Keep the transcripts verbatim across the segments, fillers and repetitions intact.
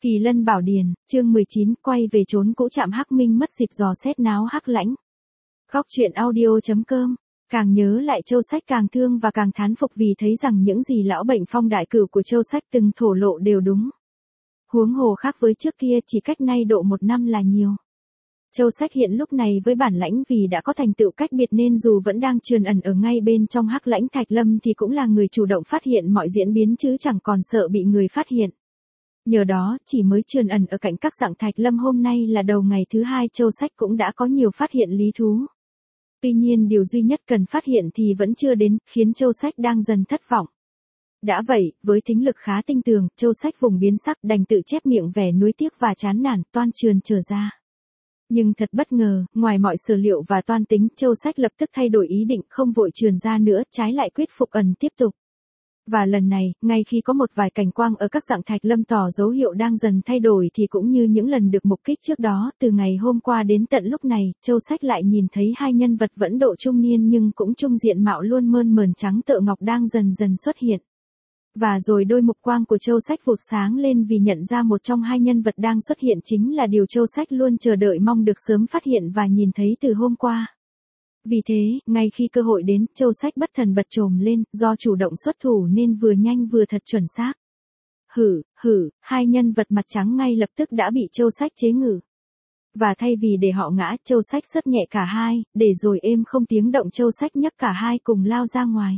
Kỳ Lân Bảo Điền, chương mười chín, quay về trốn cũ Trạm Hắc Minh mất dịp dò xét náo Hắc Lãnh. Góc truyện audio.com. Càng nhớ lại Châu Sách càng thương và càng thán phục vì thấy rằng những gì lão bệnh phong đại cửu của Châu Sách từng thổ lộ đều đúng. Huống hồ khác với trước kia chỉ cách nay độ một năm là nhiều. Châu Sách hiện lúc này với bản lãnh vì đã có thành tựu cách biệt nên dù vẫn đang trườn ẩn ở ngay bên trong Hắc Lãnh Thạch Lâm thì cũng là người chủ động phát hiện mọi diễn biến chứ chẳng còn sợ bị người phát hiện. Nhờ đó, chỉ mới trườn ẩn ở cạnh các dạng Thạch Lâm hôm nay là đầu ngày thứ hai Châu Sách cũng đã có nhiều phát hiện lý thú. Tuy nhiên điều duy nhất cần phát hiện thì vẫn chưa đến, khiến Châu Sách đang dần thất vọng. Đã vậy, với tính lực khá tinh tường, Châu Sách vùng biến sắc đành tự chép miệng vẻ nuối tiếc và chán nản, toan trườn trở ra. Nhưng thật bất ngờ, ngoài mọi sở liệu và toan tính, Châu Sách lập tức thay đổi ý định không vội trườn ra nữa, trái lại quyết phục ẩn tiếp tục. Và lần này, ngay khi có một vài cảnh quang ở các dạng Thạch Lâm tỏ dấu hiệu đang dần thay đổi thì cũng như những lần được mục kích trước đó, từ ngày hôm qua đến tận lúc này, Châu Sách lại nhìn thấy hai nhân vật vẫn độ trung niên nhưng cũng trung diện mạo luôn mơn mởn trắng tợ ngọc đang dần dần xuất hiện. Và rồi đôi mục quang của Châu Sách vụt sáng lên vì nhận ra một trong hai nhân vật đang xuất hiện chính là điều Châu Sách luôn chờ đợi mong được sớm phát hiện và nhìn thấy từ hôm qua. Vì thế, ngay khi cơ hội đến, Châu Sách bất thần bật chồm lên, do chủ động xuất thủ nên vừa nhanh vừa thật chuẩn xác. Hử, hử, hai nhân vật mặt trắng ngay lập tức đã bị Châu Sách chế ngự. Và thay vì để họ ngã, Châu Sách sất nhẹ cả hai, để rồi êm không tiếng động Châu Sách nhấc cả hai cùng lao ra ngoài.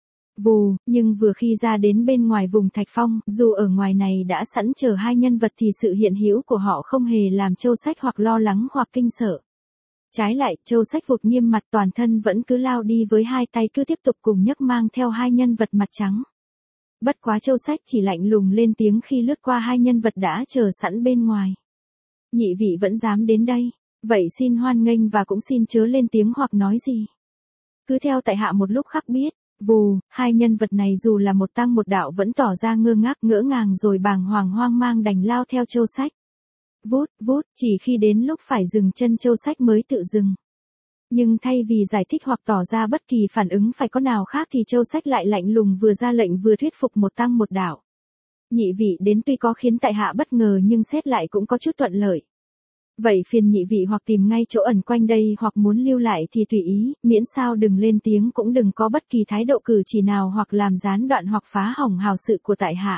Vù, nhưng vừa khi ra đến bên ngoài vùng Thạch Phong, dù ở ngoài này đã sẵn chờ hai nhân vật thì sự hiện hữu của họ không hề làm Châu Sách hoặc lo lắng hoặc kinh sợ. Trái lại, Châu Sách vụt nghiêm mặt toàn thân vẫn cứ lao đi với hai tay cứ tiếp tục cùng nhấc mang theo hai nhân vật mặt trắng. Bất quá Châu Sách chỉ lạnh lùng lên tiếng khi lướt qua hai nhân vật đã chờ sẵn bên ngoài. Nhị vị vẫn dám đến đây, vậy xin hoan nghênh và cũng xin chớ lên tiếng hoặc nói gì. Cứ theo tại hạ một lúc khắc biết. Vù, hai nhân vật này dù là một tăng một đạo vẫn tỏ ra ngơ ngác ngỡ ngàng rồi bàng hoàng hoang mang đành lao theo Châu Sách. Vút, vút, chỉ khi đến lúc phải dừng chân Châu Sách mới tự dừng. Nhưng thay vì giải thích hoặc tỏ ra bất kỳ phản ứng phải có nào khác thì Châu Sách lại lạnh lùng vừa ra lệnh vừa thuyết phục một tăng một đạo. Nhị vị đến tuy có khiến tại hạ bất ngờ nhưng xét lại cũng có chút thuận lợi. Vậy phiền nhị vị hoặc tìm ngay chỗ ẩn quanh đây hoặc muốn lưu lại thì tùy ý, miễn sao đừng lên tiếng cũng đừng có bất kỳ thái độ cử chỉ nào hoặc làm gián đoạn hoặc phá hỏng hào sự của tại hạ.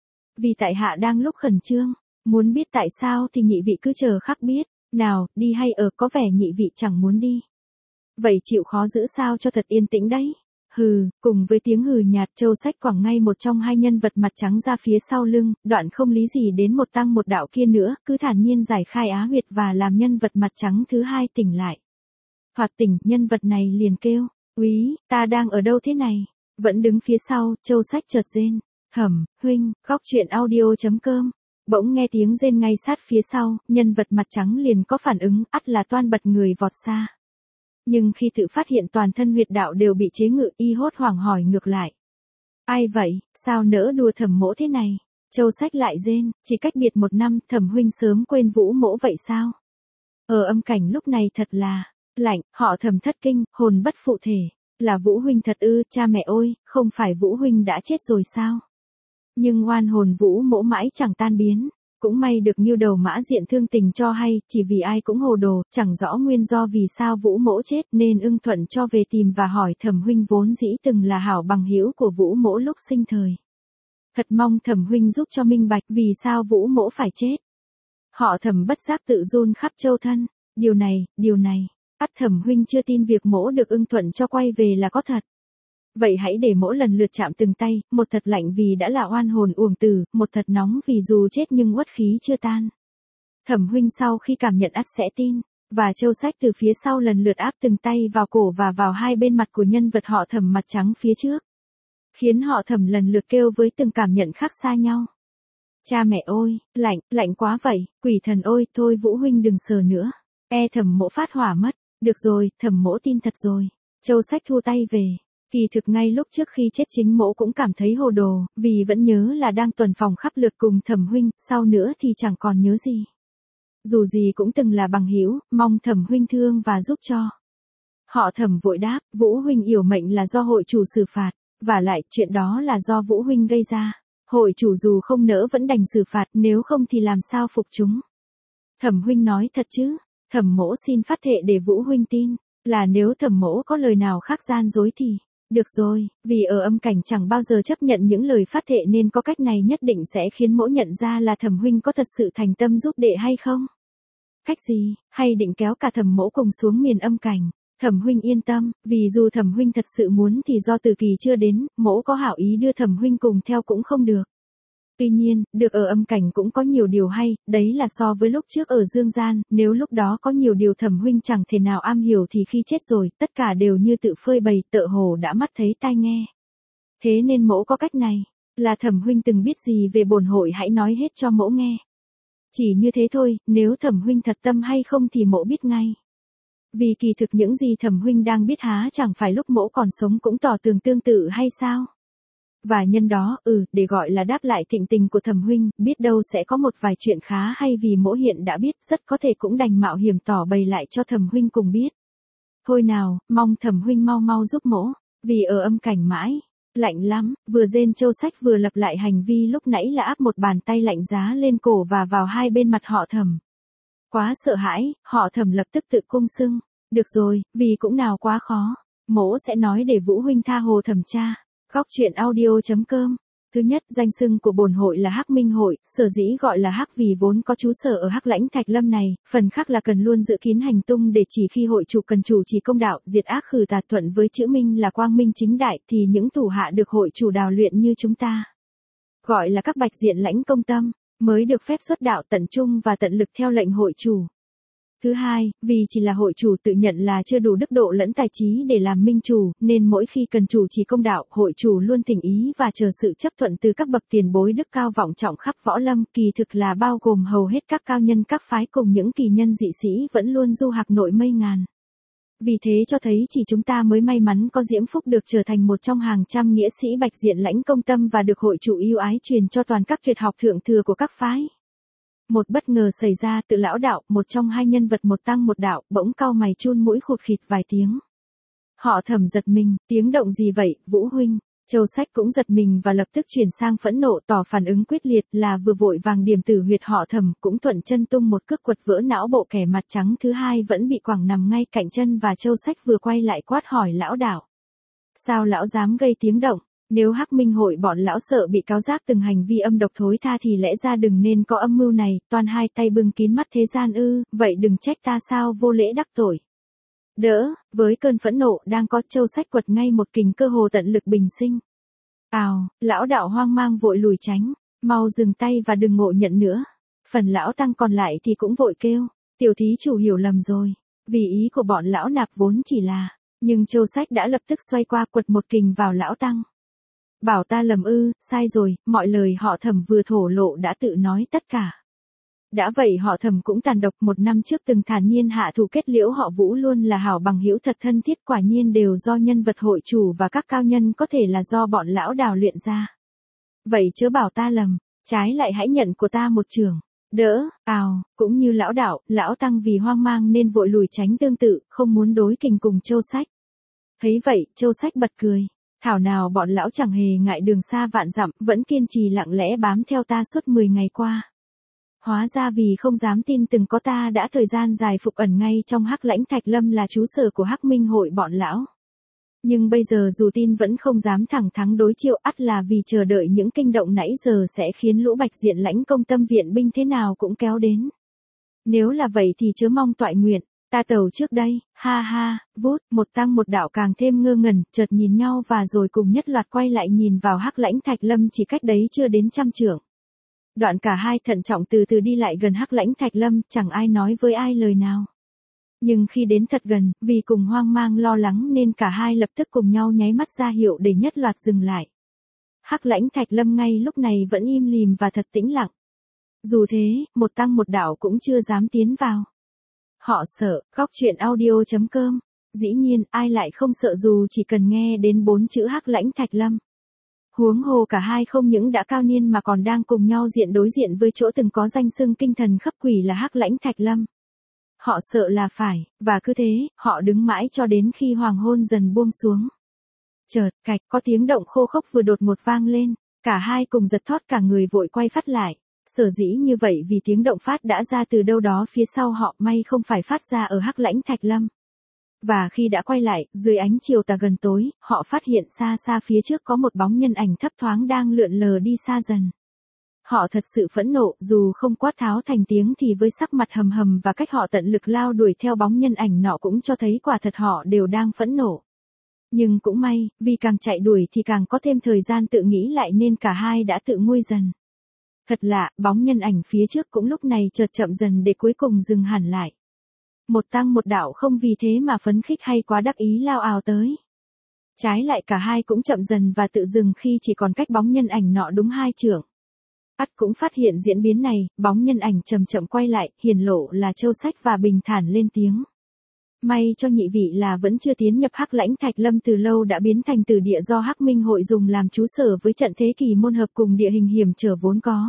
Vì tại hạ đang lúc khẩn trương, muốn biết tại sao thì nhị vị cứ chờ khắc biết, nào, đi hay ở có vẻ nhị vị chẳng muốn đi. Vậy chịu khó giữ sao cho thật yên tĩnh đấy. Hừ, cùng với tiếng hừ nhạt Châu Sách quẳng ngay một trong hai nhân vật mặt trắng ra phía sau lưng, đoạn không lý gì đến một tăng một đạo kia nữa, cứ thản nhiên giải khai á huyệt và làm nhân vật mặt trắng thứ hai tỉnh lại. Thoạt tỉnh, nhân vật này liền kêu, úy, ta đang ở đâu thế này? Vẫn đứng phía sau, Châu Sách chợt rên, hẩm, huynh, góc truyện audio.com. Bỗng nghe tiếng rên ngay sát phía sau, nhân vật mặt trắng liền có phản ứng, ắt là toan bật người vọt xa. Nhưng khi tự phát hiện toàn thân huyệt đạo đều bị chế ngự y hốt hoảng hỏi ngược lại. Ai vậy, sao nỡ đùa Thẩm mỗ thế này? Châu Sách lại rên, chỉ cách biệt một năm Thẩm huynh sớm quên Vũ mỗ vậy sao? Ở âm cảnh lúc này thật là lạnh, họ Thẩm thất kinh, hồn bất phụ thể. Là Vũ huynh thật ư, cha mẹ ôi, không phải Vũ huynh đã chết rồi sao? Nhưng oan hồn Vũ mỗ mãi chẳng tan biến. Cũng may được Ngưu Đầu Mã Diện thương tình cho hay, chỉ vì ai cũng hồ đồ, chẳng rõ nguyên do vì sao Vũ mỗ chết nên ưng thuận cho về tìm và hỏi Thẩm huynh vốn dĩ từng là hảo bằng hữu của Vũ mỗ lúc sinh thời. Thật mong Thẩm huynh giúp cho minh bạch vì sao Vũ mỗ phải chết. Họ Thẩm bất giác tự run khắp châu thân, điều này, điều này, ắt Thẩm huynh chưa tin việc mỗ được ưng thuận cho quay về là có thật. Vậy hãy để mỗ lần lượt chạm từng tay, một thật lạnh vì đã là oan hồn uổng tử, một thật nóng vì dù chết nhưng uất khí chưa tan. Thẩm huynh sau khi cảm nhận ắt sẽ tin, và Châu Sách từ phía sau lần lượt áp từng tay vào cổ và vào hai bên mặt của nhân vật họ Thẩm mặt trắng phía trước. Khiến họ Thẩm lần lượt kêu với từng cảm nhận khác xa nhau. Cha mẹ ôi, lạnh, lạnh quá vậy, quỷ thần ôi, thôi Vũ huynh đừng sờ nữa. E Thẩm mỗ phát hỏa mất, được rồi, Thẩm mỗ tin thật rồi. Châu Sách thu tay về. Kỳ thực ngay lúc trước khi chết chính mỗ cũng cảm thấy hồ đồ, vì vẫn nhớ là đang tuần phòng khắp lượt cùng Thẩm huynh, sau nữa thì chẳng còn nhớ gì. Dù gì cũng từng là bằng hữu, mong Thẩm huynh thương và giúp cho. Họ Thẩm vội đáp, Vũ huynh yểu mệnh là do hội chủ xử phạt, và lại chuyện đó là do Vũ huynh gây ra. Hội chủ dù không nỡ vẫn đành xử phạt, nếu không thì làm sao phục chúng. Thẩm huynh nói thật chứ? Thẩm mỗ xin phát thệ để Vũ huynh tin, là nếu thẩm mỗ có lời nào khác gian dối thì, được rồi, vì ở âm cảnh chẳng bao giờ chấp nhận những lời phát thệ nên có cách này nhất định sẽ khiến mỗ nhận ra là thẩm huynh có thật sự thành tâm giúp đệ hay không. Cách gì, hay định kéo cả thẩm mỗ cùng xuống miền âm cảnh? Thẩm huynh yên tâm, vì dù thẩm huynh thật sự muốn thì do Từ Kỳ chưa đến, mỗ có hảo ý đưa thẩm huynh cùng theo cũng không được. Tuy nhiên, được ở âm cảnh cũng có nhiều điều hay, đấy là so với lúc trước ở dương gian, nếu lúc đó có nhiều điều thẩm huynh chẳng thể nào am hiểu thì khi chết rồi, tất cả đều như tự phơi bày, tựa hồ đã mắt thấy tai nghe. Thế nên mỗ có cách này, là thẩm huynh từng biết gì về bổn hội hãy nói hết cho mỗ nghe. Chỉ như thế thôi, nếu thẩm huynh thật tâm hay không thì mỗ biết ngay. Vì kỳ thực những gì thẩm huynh đang biết há chẳng phải lúc mỗ còn sống cũng tỏ tường tương tự hay sao? Và nhân đó, ừ, để gọi là đáp lại thịnh tình của thẩm huynh, biết đâu sẽ có một vài chuyện khá hay vì mỗ hiện đã biết, rất có thể cũng đành mạo hiểm tỏ bày lại cho thẩm huynh cùng biết. Thôi nào, mong thẩm huynh mau mau giúp mỗ, vì ở âm cảnh mãi, lạnh lắm, vừa rên Châu Sách vừa lặp lại hành vi lúc nãy là áp một bàn tay lạnh giá lên cổ và vào hai bên mặt họ Thẩm. Quá sợ hãi, họ Thẩm lập tức tự cung xưng, được rồi, vì cũng nào quá khó, mỗ sẽ nói để Vũ huynh tha hồ thẩm tra. Góc truyện audio chấm com. Thứ nhất, danh xưng của bổn hội là Hắc Minh hội, sở dĩ gọi là Hắc vì vốn có trú sở ở Hắc Lãnh Thạch Lâm này, phần khác là cần luôn giữ kín hành tung để chỉ khi hội chủ cần chủ trì công đạo, diệt ác khử tà, thuận với chữ Minh là quang minh chính đại thì những thủ hạ được hội chủ đào luyện như chúng ta, gọi là các bạch diện lãnh công tâm, mới được phép xuất đạo tận trung và tận lực theo lệnh hội chủ. Thứ hai, vì chỉ là hội chủ tự nhận là chưa đủ đức độ lẫn tài trí để làm minh chủ, nên mỗi khi cần chủ trì công đạo, hội chủ luôn thỉnh ý và chờ sự chấp thuận từ các bậc tiền bối đức cao vọng trọng khắp võ lâm, kỳ thực là bao gồm hầu hết các cao nhân các phái cùng những kỳ nhân dị sĩ vẫn luôn du hạc nội mây ngàn. Vì thế cho thấy chỉ chúng ta mới may mắn có diễm phúc được trở thành một trong hàng trăm nghĩa sĩ bạch diện lãnh công tâm và được hội chủ yêu ái truyền cho toàn các tuyệt học thượng thừa của các phái. Một bất ngờ xảy ra từ lão đạo, một trong hai nhân vật một tăng một đạo, bỗng cau mày chun mũi khụt khịt vài tiếng. Họ Thẩm giật mình, tiếng động gì vậy, Vũ huynh? Châu Sách cũng giật mình và lập tức chuyển sang phẫn nộ tỏ phản ứng quyết liệt là vừa vội vàng điểm tử huyệt họ Thẩm cũng thuận chân tung một cước quật vỡ não bộ kẻ mặt trắng thứ hai vẫn bị quẳng nằm ngay cạnh chân và Châu Sách vừa quay lại quát hỏi lão đạo. Sao lão dám gây tiếng động? Nếu Hắc Minh hội bọn lão sợ bị cáo giác từng hành vi âm độc thối tha thì lẽ ra đừng nên có âm mưu này, toàn hai tay bưng kín mắt thế gian ư, vậy đừng trách ta sao vô lễ đắc tội. Đỡ, với cơn phẫn nộ đang có Châu Sách quật ngay một kình cơ hồ tận lực bình sinh. Ào, lão đạo hoang mang vội lùi tránh, mau dừng tay và đừng ngộ nhận nữa. Phần lão tăng còn lại thì cũng vội kêu, tiểu thí chủ hiểu lầm rồi, vì ý của bọn lão nạp vốn chỉ là, nhưng Châu Sách đã lập tức xoay qua quật một kình vào lão tăng. Bảo ta lầm ư, sai rồi, mọi lời họ Thẩm vừa thổ lộ đã tự nói tất cả. Đã vậy họ Thẩm cũng tàn độc, một năm trước từng thản nhiên hạ thủ kết liễu họ Vũ luôn là hảo bằng hữu thật thân thiết, quả nhiên đều do nhân vật hội chủ và các cao nhân, có thể là do bọn lão đào luyện ra. Vậy chớ bảo ta lầm, trái lại hãy nhận của ta một trường. Đỡ, ào, cũng như lão đạo, lão tăng vì hoang mang nên vội lùi tránh tương tự, không muốn đối kình cùng Châu Sách. Thấy vậy, Châu Sách bật cười. Thảo nào bọn lão chẳng hề ngại đường xa vạn dặm, vẫn kiên trì lặng lẽ bám theo ta suốt mười ngày qua. Hóa ra vì không dám tin từng có ta đã thời gian dài phục ẩn ngay trong Hắc Lãnh Thạch Lâm là trú sở của Hắc Minh hội bọn lão. Nhưng bây giờ dù tin vẫn không dám thẳng thắn đối chiêu, ắt là vì chờ đợi những kinh động nãy giờ sẽ khiến lũ bạch diện lãnh công tâm viện binh thế nào cũng kéo đến. Nếu là vậy thì chớ mong toại nguyện. Ta tàu trước đây, ha ha, vút, một tăng một đạo càng thêm ngơ ngẩn, chợt nhìn nhau và rồi cùng nhất loạt quay lại nhìn vào Hắc Lãnh Thạch Lâm chỉ cách đấy chưa đến trăm trượng. Đoạn cả hai thận trọng từ từ đi lại gần Hắc Lãnh Thạch Lâm, chẳng ai nói với ai lời nào. Nhưng khi đến thật gần, vì cùng hoang mang lo lắng nên cả hai lập tức cùng nhau nháy mắt ra hiệu để nhất loạt dừng lại. Hắc Lãnh Thạch Lâm ngay lúc này vẫn im lìm và thật tĩnh lặng. Dù thế, một tăng một đạo cũng chưa dám tiến vào. Họ sợ, góc truyện audio chấm com. Dĩ nhiên, ai lại không sợ dù chỉ cần nghe đến bốn chữ Hắc Lãnh Thạch Lâm. Huống hồ cả hai không những đã cao niên mà còn đang cùng nhau diện đối diện với chỗ từng có danh xưng kinh thần khắp quỷ là Hắc Lãnh Thạch Lâm. Họ sợ là phải, và cứ thế, họ đứng mãi cho đến khi hoàng hôn dần buông xuống. Chợt, cạch, có tiếng động khô khốc vừa đột ngột vang lên. Cả hai cùng giật thót cả người vội quay phát lại. Sở dĩ như vậy vì tiếng động phát đã ra từ đâu đó phía sau họ, may không phải phát ra ở Hắc Lãnh Thạch Lâm. Và khi đã quay lại, dưới ánh chiều tà gần tối, họ phát hiện xa xa phía trước có một bóng nhân ảnh thấp thoáng đang lượn lờ đi xa dần. Họ thật sự phẫn nộ, dù không quát tháo thành tiếng thì với sắc mặt hầm hầm và cách họ tận lực lao đuổi theo bóng nhân ảnh nọ cũng cho thấy quả thật họ đều đang phẫn nộ. Nhưng cũng may, vì càng chạy đuổi thì càng có thêm thời gian tự nghĩ lại nên cả hai đã tự nguôi dần. Thật lạ, bóng nhân ảnh phía trước cũng lúc này chợt chậm dần để cuối cùng dừng hẳn lại. Một tăng một đạo không vì thế mà phấn khích hay quá đắc ý lao ào tới. Trái lại cả hai cũng chậm dần và tự dừng khi chỉ còn cách bóng nhân ảnh nọ đúng hai trượng. Ắt cũng phát hiện diễn biến này, bóng nhân ảnh chậm chậm quay lại, hiển lộ là Châu Sách và bình thản lên tiếng. May cho nhị vị là vẫn chưa tiến nhập Hắc Lãnh Thạch Lâm từ lâu đã biến thành tử địa do Hắc Minh hội dùng làm trú sở với trận thế kỳ môn hợp cùng địa hình hiểm trở vốn có.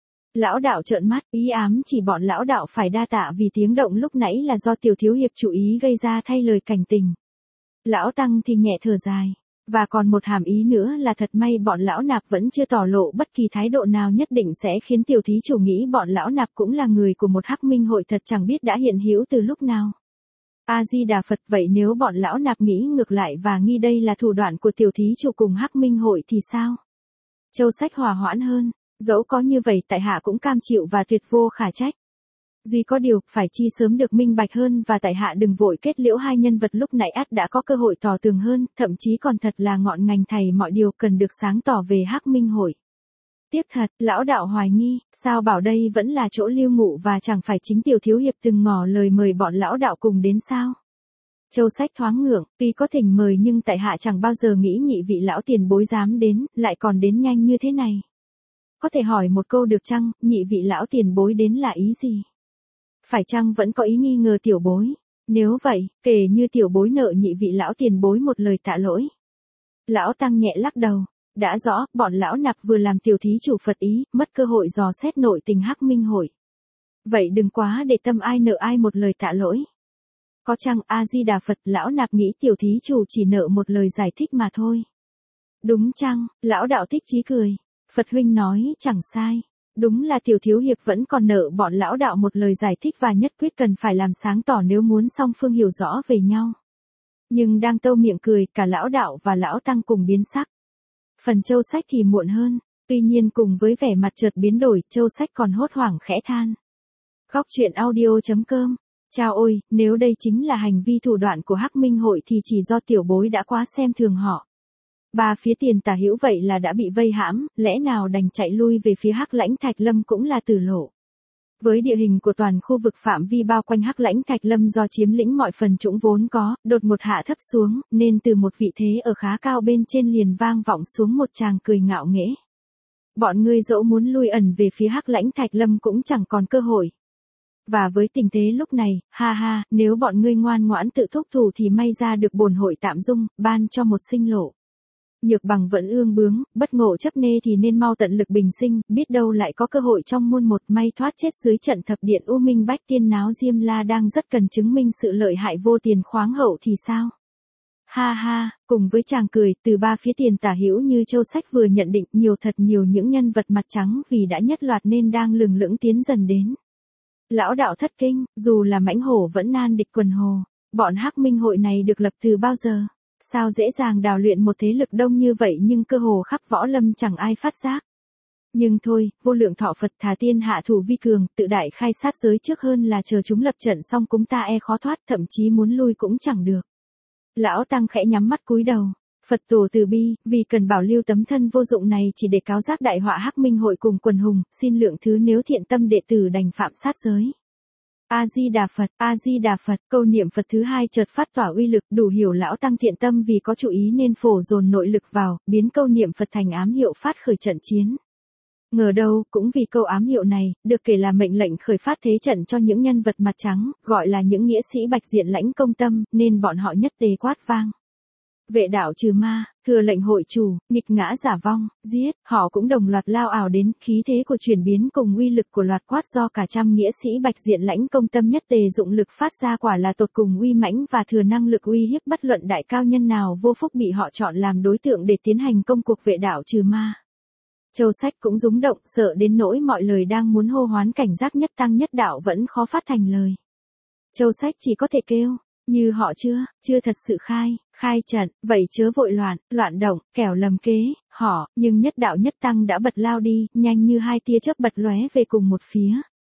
Lão đạo trợn mắt, ý ám chỉ bọn lão đạo phải đa tạ vì tiếng động lúc nãy là do tiểu thiếu hiệp chủ ý gây ra thay lời cảnh tình. Lão Tăng thì nhẹ thở dài. Và còn một hàm ý nữa là thật may bọn lão nạp vẫn chưa tỏ lộ bất kỳ thái độ nào nhất định sẽ khiến tiểu thí chủ nghĩ bọn lão nạp cũng là người của một Hắc Minh hội thật chẳng biết đã hiện hữu từ lúc nào. A-di-đà Phật, vậy nếu bọn lão nạp nghĩ ngược lại và nghi đây là thủ đoạn của tiểu thí chủ cùng Hắc Minh hội thì sao? Châu Sách hòa hoãn hơn, dẫu có như vậy tại hạ cũng cam chịu và tuyệt vô khả trách. Duy có điều, phải chi sớm được minh bạch hơn và tại hạ đừng vội kết liễu hai nhân vật lúc nãy ắt đã có cơ hội tỏ tường hơn, thậm chí còn thật là ngọn ngành thầy mọi điều cần được sáng tỏ về Hắc Minh hội. Tiếc thật, lão đạo hoài nghi, sao bảo đây vẫn là chỗ lưu ngụ và chẳng phải chính tiểu thiếu hiệp từng ngỏ lời mời bọn lão đạo cùng đến sao? Châu Sách thoáng ngượng, tuy có thỉnh mời nhưng tại hạ chẳng bao giờ nghĩ nhị vị lão tiền bối dám đến, lại còn đến nhanh như thế này. Có thể hỏi một câu được chăng, nhị vị lão tiền bối đến là ý gì? Phải chăng vẫn có ý nghi ngờ tiểu bối? Nếu vậy, kể như tiểu bối nợ nhị vị lão tiền bối một lời tạ lỗi. Lão Tăng nhẹ lắc đầu. Đã rõ, bọn lão nạp vừa làm tiểu thí chủ Phật ý, mất cơ hội dò xét nội tình Hắc Minh hội. Vậy đừng quá để tâm ai nợ ai một lời tạ lỗi. Có chăng A-di-đà Phật, lão nạp nghĩ tiểu thí chủ chỉ nợ một lời giải thích mà thôi. Đúng chăng, lão đạo Thích Chí cười. Phật huynh nói chẳng sai. Đúng là tiểu thiếu hiệp vẫn còn nợ bọn lão đạo một lời giải thích và nhất quyết cần phải làm sáng tỏ nếu muốn song phương hiểu rõ về nhau. Nhưng đang tâu miệng cười, cả lão đạo và lão Tăng cùng biến sắc. Phần Châu Sách thì muộn hơn, tuy nhiên cùng với vẻ mặt chợt biến đổi, Châu Sách còn hốt hoảng khẽ than. Góc truyện audio chấm com. Chao ôi, nếu đây chính là hành vi thủ đoạn của Hắc Minh hội thì chỉ do tiểu bối đã quá xem thường họ. Ba phía tiền tả hữu vậy là đã bị vây hãm, lẽ nào đành chạy lui về phía Hắc Lãnh Thạch Lâm cũng là tử lộ. Với địa hình của toàn khu vực phạm vi bao quanh Hắc Lãnh Thạch Lâm do chiếm lĩnh mọi phần trũng vốn có, đột một hạ thấp xuống, nên từ một vị thế ở khá cao bên trên liền vang vọng xuống một tràng cười ngạo nghễ. Bọn ngươi dẫu muốn lui ẩn về phía Hắc Lãnh Thạch Lâm cũng chẳng còn cơ hội. Và với tình thế lúc này, ha ha, nếu bọn ngươi ngoan ngoãn tự thúc thủ thì may ra được bổn hội tạm dung, ban cho một sinh lộ. Nhược bằng vẫn ương bướng, bất ngộ chấp nê thì nên mau tận lực bình sinh, biết đâu lại có cơ hội trong muôn một may thoát chết dưới trận thập điện U Minh Bách Tiên náo Diêm La đang rất cần chứng minh sự lợi hại vô tiền khoáng hậu thì sao? Ha ha, cùng với chàng cười, từ ba phía tiền tả hữu như Châu Sách vừa nhận định nhiều thật nhiều những nhân vật mặt trắng vì đã nhất loạt nên đang lừng lững tiến dần đến. Lão đạo thất kinh, dù là mãnh hổ vẫn nan địch quần hồ, bọn Hắc Minh hội này được lập từ bao giờ? Sao dễ dàng đào luyện một thế lực đông như vậy nhưng cơ hồ khắp võ lâm chẳng ai phát giác. Nhưng thôi, vô lượng thọ Phật thà tiên hạ thủ vi cường, tự đại khai sát giới trước hơn là chờ chúng lập trận xong cũng ta e khó thoát, thậm chí muốn lui cũng chẳng được. Lão Tăng khẽ nhắm mắt cúi đầu. Phật tổ từ bi, vì cần bảo lưu tấm thân vô dụng này chỉ để cáo giác đại họa Hắc Minh hội cùng quần hùng, xin lượng thứ nếu thiện tâm đệ tử đành phạm sát giới. A-di-đà Phật, A-di-đà Phật, câu niệm Phật thứ hai chợt phát tỏa uy lực, đủ hiểu lão Tăng thiện tâm vì có chủ ý nên phổ dồn nội lực vào, biến câu niệm Phật thành ám hiệu phát khởi trận chiến. Ngờ đâu, cũng vì câu ám hiệu này, được kể là mệnh lệnh khởi phát thế trận cho những nhân vật mặt trắng, gọi là những nghĩa sĩ bạch diện lãnh công tâm, nên bọn họ nhất tề quát vang. Vệ đạo trừ ma, thừa lệnh hội chủ, nghịch ngã giả vong, giết, họ cũng đồng loạt lao ảo đến, khí thế của chuyển biến cùng uy lực của loạt quát do cả trăm nghĩa sĩ bạch diện lãnh công tâm nhất tề dụng lực phát ra quả là tột cùng uy mãnh và thừa năng lực uy hiếp bất luận đại cao nhân nào vô phúc bị họ chọn làm đối tượng để tiến hành công cuộc vệ đạo trừ ma. Châu Sách cũng rúng động, sợ đến nỗi mọi lời đang muốn hô hoán cảnh giác nhất tăng nhất đạo vẫn khó phát thành lời. Châu Sách chỉ có thể kêu, như họ chưa, chưa thật sự khai, khai trận, vậy chớ vội loạn, loạn động, kẻo lầm kế, họ, nhưng nhất đạo nhất tăng đã bật lao đi, nhanh như hai tia chớp bật lóe về cùng một phía.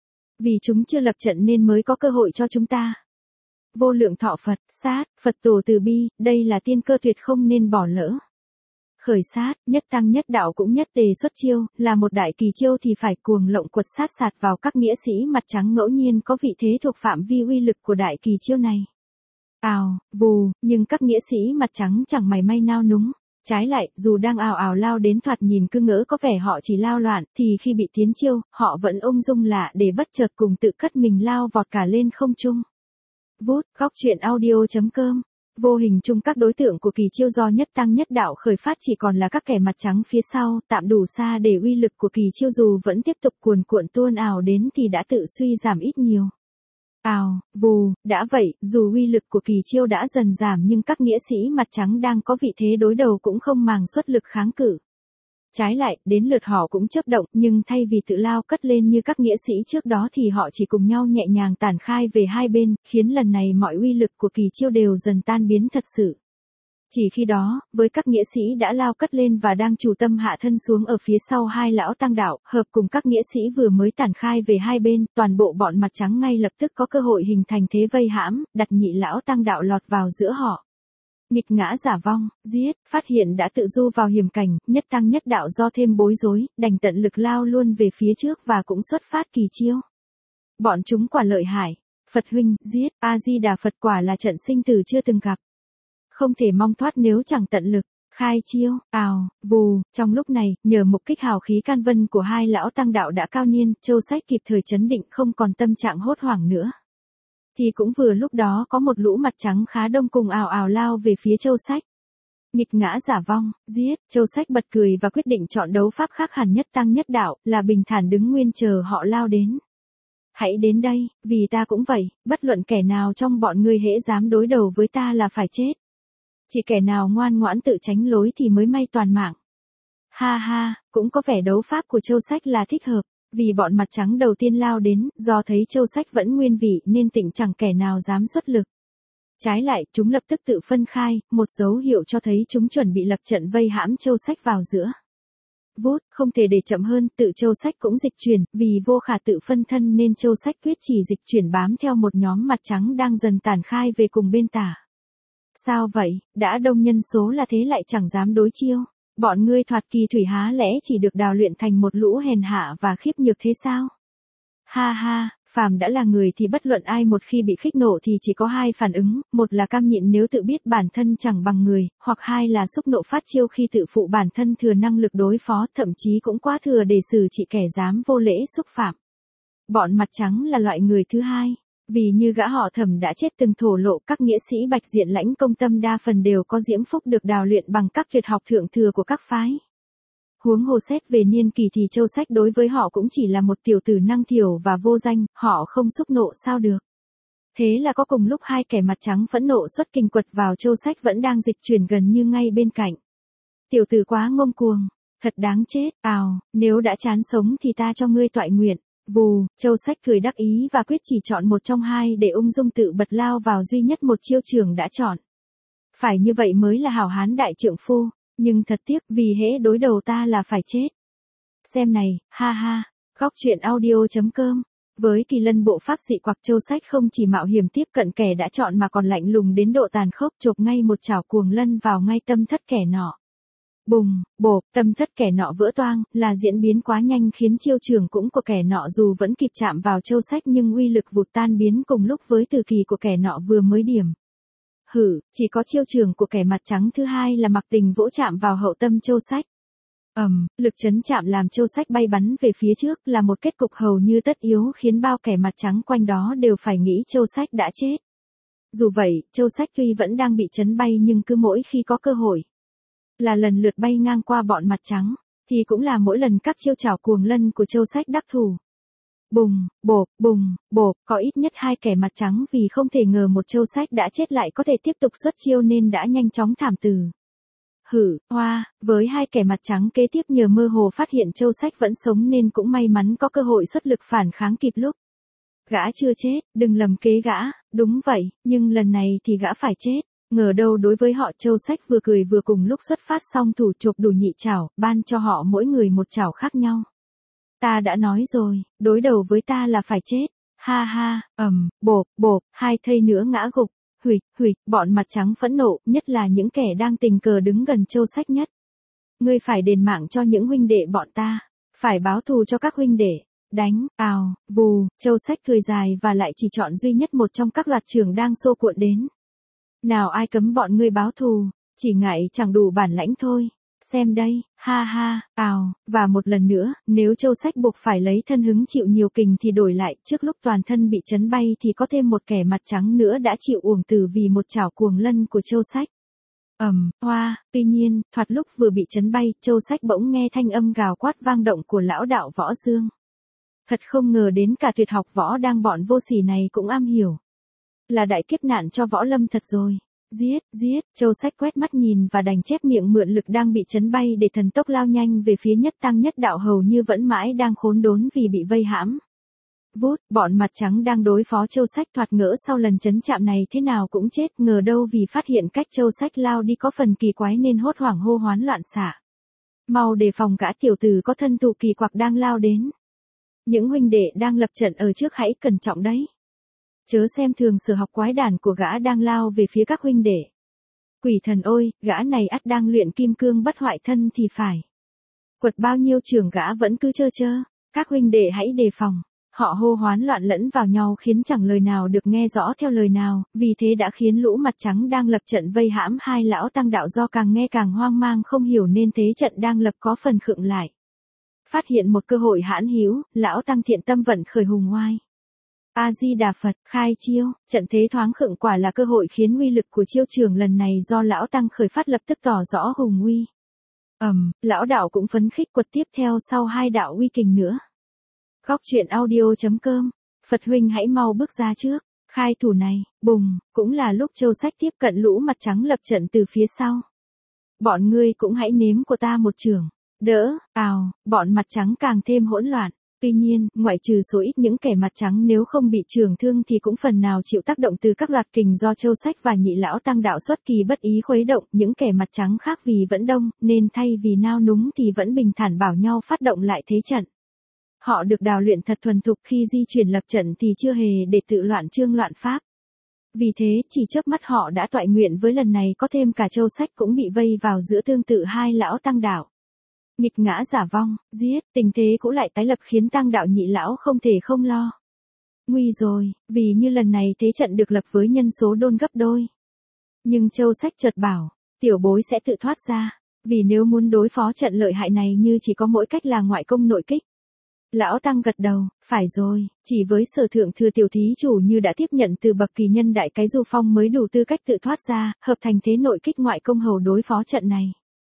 Vì chúng chưa lập trận nên mới có cơ hội cho chúng ta. Vô lượng thọ Phật, sát, Phật tổ từ bi, đây là tiên cơ tuyệt không nên bỏ lỡ. Khởi sát, nhất tăng nhất đạo cũng nhất tề xuất chiêu, là một đại kỳ chiêu thì phải cuồng lộng quật sát sạt vào các nghĩa sĩ mặt trắng ngẫu nhiên có vị thế thuộc phạm vi uy lực của đại kỳ chiêu này. Ào, vù, nhưng các nghĩa sĩ mặt trắng chẳng mảy may nao núng. Trái lại, dù đang ào ào lao đến thoạt nhìn cứ ngỡ có vẻ họ chỉ lao loạn, thì khi bị tiến chiêu, họ vẫn ung dung lạ để bất chợt cùng tự cất mình lao vọt cả lên không trung. Vút, góc truyện audio chấm com. Vô hình chung các đối tượng của kỳ chiêu do nhất tăng nhất đạo khởi phát chỉ còn là các kẻ mặt trắng phía sau, tạm đủ xa để uy lực của kỳ chiêu dù vẫn tiếp tục cuồn cuộn tuôn ào đến thì đã tự suy giảm ít nhiều. Ào, vù, đã vậy, dù uy lực của kỳ chiêu đã dần giảm nhưng các nghĩa sĩ mặt trắng đang có vị thế đối đầu cũng không màng xuất lực kháng cự. Trái lại, đến lượt họ cũng chớp động, nhưng thay vì tự lao cất lên như các nghĩa sĩ trước đó thì họ chỉ cùng nhau nhẹ nhàng tản khai về hai bên, khiến lần này mọi uy lực của kỳ chiêu đều dần tan biến thật sự. Chỉ khi đó, với các nghĩa sĩ đã lao cất lên và đang chủ tâm hạ thân xuống ở phía sau hai lão tăng đạo, hợp cùng các nghĩa sĩ vừa mới tản khai về hai bên, toàn bộ bọn mặt trắng ngay lập tức có cơ hội hình thành thế vây hãm, đặt nhị lão tăng đạo lọt vào giữa họ. Nghịch ngã giả vong, giết, phát hiện đã tự du vào hiểm cảnh, nhất tăng nhất đạo do thêm bối rối, đành tận lực lao luôn về phía trước và cũng xuất phát kỳ chiêu. Bọn chúng quả lợi hại, Phật huynh, giết, A-di-đà Phật quả là trận sinh tử chưa từng gặp. Không thể mong thoát nếu chẳng tận lực, khai chiêu, ào, vù, trong lúc này, nhờ mục kích hào khí can vân của hai lão tăng đạo đã cao niên, Châu Sách kịp thời chấn định không còn tâm trạng hốt hoảng nữa. Thì cũng vừa lúc đó có một lũ mặt trắng khá đông cùng ào ào lao về phía Châu Sách. Nghịch ngã giả vong, giết, Châu Sách bật cười và quyết định chọn đấu pháp khác hẳn nhất tăng nhất đạo, là bình thản đứng nguyên chờ họ lao đến. Hãy đến đây, vì ta cũng vậy, bất luận kẻ nào trong bọn ngươi hễ dám đối đầu với ta là phải chết. Chỉ kẻ nào ngoan ngoãn tự tránh lối thì mới may toàn mạng. Ha ha, cũng có vẻ đấu pháp của Châu Sách là thích hợp. Vì bọn mặt trắng đầu tiên lao đến, do thấy Châu Sách vẫn nguyên vị nên tỉnh chẳng kẻ nào dám xuất lực. Trái lại, chúng lập tức tự phân khai, một dấu hiệu cho thấy chúng chuẩn bị lập trận vây hãm Châu Sách vào giữa. Vút, không thể để chậm hơn, tự Châu Sách cũng dịch chuyển, vì vô khả tự phân thân nên Châu Sách quyết chỉ dịch chuyển bám theo một nhóm mặt trắng đang dần tản khai về cùng bên tả. Sao vậy, đã đông nhân số là thế lại chẳng dám đối chiêu. Bọn ngươi thoạt kỳ thủy há lẽ chỉ được đào luyện thành một lũ hèn hạ và khiếp nhược thế sao? Ha ha, phàm đã là người thì bất luận ai một khi bị khích nộ thì chỉ có hai phản ứng, một là cam nhịn nếu tự biết bản thân chẳng bằng người, hoặc hai là xúc nộ phát chiêu khi tự phụ bản thân thừa năng lực đối phó, thậm chí cũng quá thừa để xử trị kẻ dám vô lễ xúc phạm. Bọn mặt trắng là loại người thứ hai. Vì như gã họ Thẩm đã chết từng thổ lộ, các nghĩa sĩ bạch diện lãnh công tâm đa phần đều có diễm phúc được đào luyện bằng các tuyệt học thượng thừa của các phái. Huống hồ xét về niên kỳ thì Châu Sách đối với họ cũng chỉ là một tiểu tử năng thiểu và vô danh, họ không xúc nộ sao được. Thế là có cùng lúc hai kẻ mặt trắng phẫn nộ xuất kình quật vào Châu Sách vẫn đang dịch chuyển gần như ngay bên cạnh. Tiểu tử quá ngông cuồng, thật đáng chết, ào, nếu đã chán sống thì ta cho ngươi toại nguyện. Vù, Châu Sách cười đắc ý và quyết chỉ chọn một trong hai để ung dung tự bật lao vào duy nhất một chiêu trường đã chọn. Phải như vậy mới là hảo hán đại trượng phu, nhưng thật tiếc vì hễ đối đầu ta là phải chết. Xem này, ha ha, góc truyện audio chấm com. Với kỳ lân bộ pháp dị quặc, Châu Sách không chỉ mạo hiểm tiếp cận kẻ đã chọn mà còn lạnh lùng đến độ tàn khốc, chộp ngay một chảo cuồng lân vào ngay tâm thất kẻ nọ. Bùng, bộp, tâm thất kẻ nọ vỡ toang, là diễn biến quá nhanh khiến chiêu trường cũng của kẻ nọ dù vẫn kịp chạm vào Châu Sách nhưng uy lực vụt tan biến cùng lúc với từ kỳ của kẻ nọ vừa mới điểm. Hử, chỉ có chiêu trường của kẻ mặt trắng thứ hai là mặc tình vỗ chạm vào hậu tâm Châu Sách. ầm, um, lực chấn chạm làm Châu Sách bay bắn về phía trước là một kết cục hầu như tất yếu khiến bao kẻ mặt trắng quanh đó đều phải nghĩ Châu Sách đã chết. Dù vậy, Châu Sách tuy vẫn đang bị chấn bay nhưng cứ mỗi khi có cơ hội là lần lượt bay ngang qua bọn mặt trắng, thì cũng là mỗi lần các chiêu chảo cuồng lân của Châu Sách đắc thủ. Bùng, bộp, bùng, bộp, có ít nhất hai kẻ mặt trắng vì không thể ngờ một Châu Sách đã chết lại có thể tiếp tục xuất chiêu nên đã nhanh chóng thảm tử. Hử, hoa, với hai kẻ mặt trắng kế tiếp nhờ mơ hồ phát hiện Châu Sách vẫn sống nên cũng may mắn có cơ hội xuất lực phản kháng kịp lúc. Gã chưa chết, đừng lầm kế gã, đúng vậy, nhưng lần này thì gã phải chết. Ngờ đâu đối với họ Châu Sách vừa cười vừa cùng lúc xuất phát xong thủ chộp đủ nhị chảo, ban cho họ mỗi người một chảo khác nhau. Ta đã nói rồi, đối đầu với ta là phải chết. Ha ha, ầm, bộp, bộp, hai thây nữa ngã gục. Huỵch, huỵch, bọn mặt trắng phẫn nộ, nhất là những kẻ đang tình cờ đứng gần Châu Sách nhất. Ngươi phải đền mạng cho những huynh đệ bọn ta, phải báo thù cho các huynh đệ. Đánh, ào, vù, Châu Sách cười dài và lại chỉ chọn duy nhất một trong các loạt trường đang xô cuộn đến. Nào ai cấm bọn ngươi báo thù, chỉ ngại chẳng đủ bản lãnh thôi. Xem đây, ha ha, ào, và một lần nữa, nếu Châu Sách buộc phải lấy thân hứng chịu nhiều kình thì đổi lại, trước lúc toàn thân bị chấn bay thì có thêm một kẻ mặt trắng nữa đã chịu uổng tử vì một chảo cuồng lân của Châu Sách. Ầm, hoa, tuy nhiên, thoạt lúc vừa bị chấn bay, Châu Sách bỗng nghe thanh âm gào quát vang động của lão đạo Võ Dương. Thật không ngờ đến cả tuyệt học võ đang bọn vô sỉ này cũng am hiểu. Là đại kiếp nạn cho võ lâm thật rồi. Giết, giết, Châu Sách quét mắt nhìn và đành chép miệng mượn lực đang bị chấn bay để thần tốc lao nhanh về phía nhất tăng nhất đạo hầu như vẫn mãi đang khốn đốn vì bị vây hãm. Vút, bọn mặt trắng đang đối phó Châu Sách thoạt ngỡ sau lần chấn chạm này thế nào cũng chết, ngờ đâu vì phát hiện cách Châu Sách lao đi có phần kỳ quái nên hốt hoảng hô hoán loạn xạ. Mau đề phòng gã tiểu tử có thân tụ kỳ quặc đang lao đến. Những huynh đệ đang lập trận ở trước hãy cẩn trọng đấy. Chớ xem thường sở học quái đản của gã đang lao về phía các huynh đệ. Quỷ thần ôi, gã này ắt đang luyện kim cương bất hoại thân thì phải. Quật bao nhiêu trường gã vẫn cứ chơ chơ, các huynh đệ hãy đề phòng. Họ hô hoán loạn lẫn vào nhau khiến chẳng lời nào được nghe rõ theo lời nào, vì thế đã khiến lũ mặt trắng đang lập trận vây hãm hai lão tăng đạo do càng nghe càng hoang mang không hiểu nên thế trận đang lập có phần khựng lại. Phát hiện một cơ hội hãn hữu, lão tăng thiện tâm vận khởi hùng oai. A Di Đà Phật, khai chiêu, trận thế thoáng khựng quả là cơ hội khiến uy lực của chiêu trường lần này do lão tăng khởi phát lập tức tỏ rõ hùng uy. Ầm, um, lão đạo cũng phấn khích quật tiếp theo sau hai đạo uy kình nữa. Góc truyện audio chấm com, Phật huynh hãy mau bước ra trước, khai thủ này, bùng, cũng là lúc Châu Sách tiếp cận lũ mặt trắng lập trận từ phía sau. Bọn ngươi cũng hãy nếm của ta một trường, đỡ, ào, bọn mặt trắng càng thêm hỗn loạn. Tuy nhiên, ngoại trừ số ít những kẻ mặt trắng nếu không bị trường thương thì cũng phần nào chịu tác động từ các loạt kình do Châu Sách và nhị lão tăng đạo xuất kỳ bất ý khuấy động, những kẻ mặt trắng khác vì vẫn đông, nên thay vì nao núng thì vẫn bình thản bảo nhau phát động lại thế trận. Họ được đào luyện thật thuần thục khi di chuyển lập trận thì chưa hề để tự loạn trương loạn pháp. Vì thế, chỉ chớp mắt họ đã toại nguyện với lần này có thêm cả Châu Sách cũng bị vây vào giữa tương tự hai lão tăng đạo. Nghịch ngã giả vong, giết, tình thế cũ lại tái lập khiến tăng đạo nhị lão không thể không lo. Nguy rồi, vì như lần này thế trận được lập với nhân số đôn gấp đôi. Nhưng Châu Sách chợt bảo, tiểu bối sẽ tự thoát ra, vì nếu muốn đối phó trận lợi hại này như chỉ có mỗi cách là ngoại công nội kích. Lão tăng gật đầu, phải rồi, chỉ với sở thượng thừa tiểu thí chủ như đã tiếp nhận từ bậc kỳ nhân đại cái du phong mới đủ tư cách tự thoát ra, hợp thành thế nội kích ngoại công hầu đối phó trận này.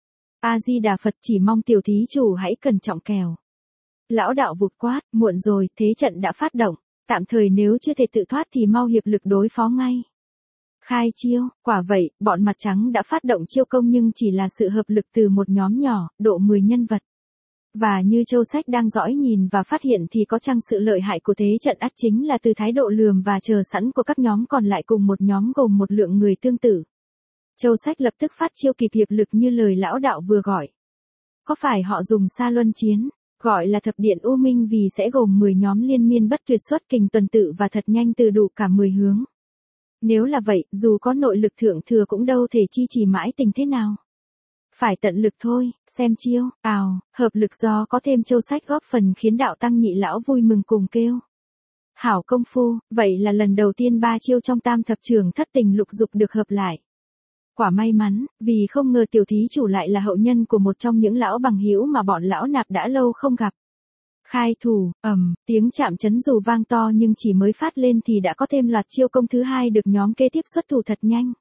A Di Đà Phật, chỉ mong tiểu thí chủ hãy cẩn trọng kèo. Lão đạo vụt quát, muộn rồi, thế trận đã phát động, tạm thời nếu chưa thể tự thoát thì mau hiệp lực đối phó ngay. Khai chiêu, quả vậy, bọn mặt trắng đã phát động chiêu công nhưng chỉ là sự hợp lực từ một nhóm nhỏ, độ mười nhân vật. Và như Châu Sách đang dõi nhìn và phát hiện thì có chăng sự lợi hại của thế trận ắt chính là từ thái độ lườm và chờ sẵn của các nhóm còn lại cùng một nhóm gồm một lượng người tương tự. Châu Sách lập tức phát chiêu kịp hiệp lực như lời lão đạo vừa gọi. Có phải họ dùng sa luân chiến, gọi là thập điện U Minh vì sẽ gồm mười nhóm liên miên bất tuyệt xuất kình tuần tự và thật nhanh từ đủ cả mười hướng. Nếu là vậy, dù có nội lực thượng thừa cũng đâu thể chi trì mãi tình thế nào. Phải tận lực thôi, xem chiêu, ào, hợp lực do có thêm Châu Sách góp phần khiến đạo tăng nhị lão vui mừng cùng kêu. Hảo công phu, vậy là lần đầu tiên ba chiêu trong tam thập trường thất tình lục dục được hợp lại. Quả may mắn, vì không ngờ tiểu thí chủ lại là hậu nhân của một trong những lão bằng hữu mà bọn lão nạp đã lâu không gặp. Khai thủ, ầm, tiếng chạm chấn dù vang to nhưng chỉ mới phát lên thì đã có thêm loạt chiêu công thứ hai được nhóm kế tiếp xuất thủ thật nhanh.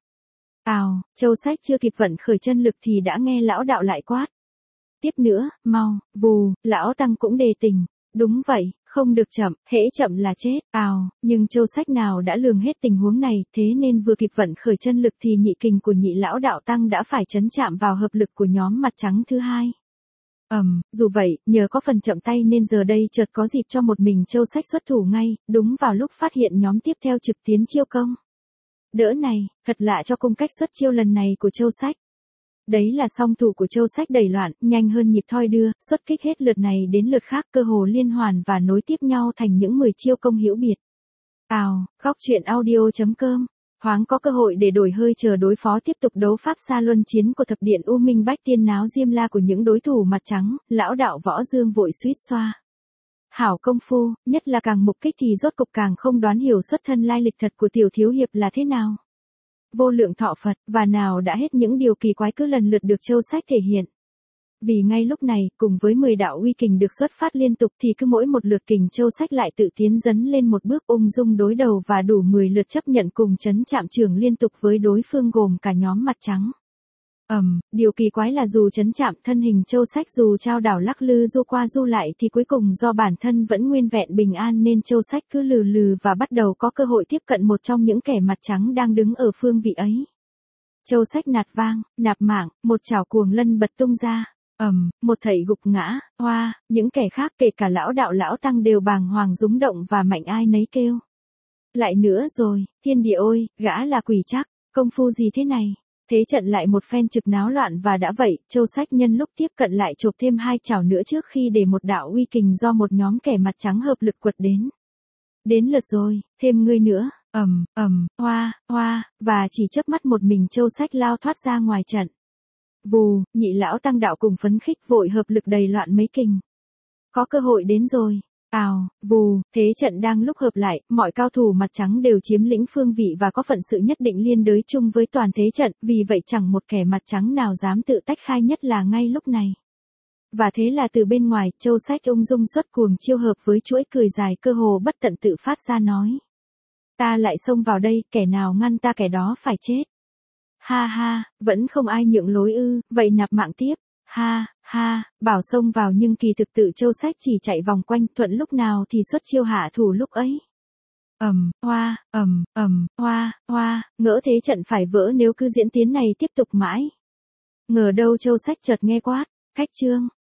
Ào, Châu Sách chưa kịp vận khởi chân lực thì đã nghe lão đạo lại quát. Tiếp nữa, mau, vù, lão tăng cũng đề tình. Đúng vậy, không được chậm, hễ chậm là chết, ào, nhưng Châu Sách nào đã lường hết tình huống này, thế nên vừa kịp vận khởi chân lực thì nhị kình của nhị lão đạo tăng đã phải chấn chạm vào hợp lực của nhóm mặt trắng thứ hai. Ầm, um, dù vậy, nhờ có phần chậm tay nên giờ đây chợt có dịp cho một mình Châu Sách xuất thủ ngay, đúng vào lúc phát hiện nhóm tiếp theo trực tiến chiêu công. Đỡ này, thật lạ cho cung cách xuất chiêu lần này của Châu Sách. Đấy là song thủ của Châu Sách đẩy loạn, nhanh hơn nhịp thoi đưa, xuất kích hết lượt này đến lượt khác cơ hồ liên hoàn và nối tiếp nhau thành những mười chiêu công hữu biệt. Ào, góc truyện audio chấm com. Thoáng có cơ hội để đổi hơi chờ đối phó tiếp tục đấu pháp xa luân chiến của thập điện U Minh Bách Tiên náo diêm la của những đối thủ mặt trắng, lão đạo Võ Dương vội suýt xoa. Hảo công phu, nhất là càng mục kích thì rốt cục càng không đoán hiểu xuất thân lai lịch thật của tiểu thiếu hiệp là thế nào. Vô lượng thọ Phật, và nào đã hết những điều kỳ quái cứ lần lượt được Châu Sách thể hiện. Vì ngay lúc này, cùng với mười đạo uy kình được xuất phát liên tục thì cứ mỗi một lượt kình Châu Sách lại tự tiến dấn lên một bước ung dung đối đầu và đủ mười lượt chấp nhận cùng chấn chạm trường liên tục với đối phương gồm cả nhóm mặt trắng. Ầm, um, điều kỳ quái là dù chấn chạm thân hình Châu Sách dù trao đảo lắc lư du qua du lại thì cuối cùng do bản thân vẫn nguyên vẹn bình an nên Châu Sách cứ lừ lừ và bắt đầu có cơ hội tiếp cận một trong những kẻ mặt trắng đang đứng ở phương vị ấy. Châu Sách nạt vang, nạp mạng, một chảo cuồng lân bật tung ra. Ầm, um, một thảy gục ngã, hoa, những kẻ khác kể cả lão đạo lão tăng đều bàng hoàng rúng động và mạnh ai nấy kêu. Lại nữa rồi, thiên địa ôi, gã là quỷ chắc, công phu gì thế này? Thế trận lại một phen trực náo loạn và đã vậy, Châu Sách nhân lúc tiếp cận lại chộp thêm hai chảo nữa trước khi để một đạo uy kình do một nhóm kẻ mặt trắng hợp lực quật đến. Đến lượt rồi, thêm ngươi nữa, ầm, ầm, hoa, hoa, và chỉ chớp mắt một mình Châu Sách lao thoát ra ngoài trận. Vù, nhị lão tăng đạo cùng phấn khích vội hợp lực đầy loạn mấy kình. Có cơ hội đến rồi. Ào, vù, thế trận đang lúc hợp lại, mọi cao thủ mặt trắng đều chiếm lĩnh phương vị và có phận sự nhất định liên đới chung với toàn thế trận, vì vậy chẳng một kẻ mặt trắng nào dám tự tách khai nhất là ngay lúc này. Và thế là từ bên ngoài, Châu Sách ung dung xuất cuồng chiêu hợp với chuỗi cười dài cơ hồ bất tận tự phát ra nói. Ta lại xông vào đây, kẻ nào ngăn ta kẻ đó phải chết. Ha ha, vẫn không ai nhượng lối ư, vậy nạp mạng tiếp. Ha, ha, bảo xông vào nhưng kỳ thực tự Châu Sách chỉ chạy vòng quanh thuận lúc nào thì xuất chiêu hạ thủ lúc ấy. Ầm, hoa, ầm, ầm, hoa, hoa, ngỡ thế trận phải vỡ nếu cứ diễn tiến này tiếp tục mãi. Ngờ đâu Châu Sách chợt nghe quát, khách trương,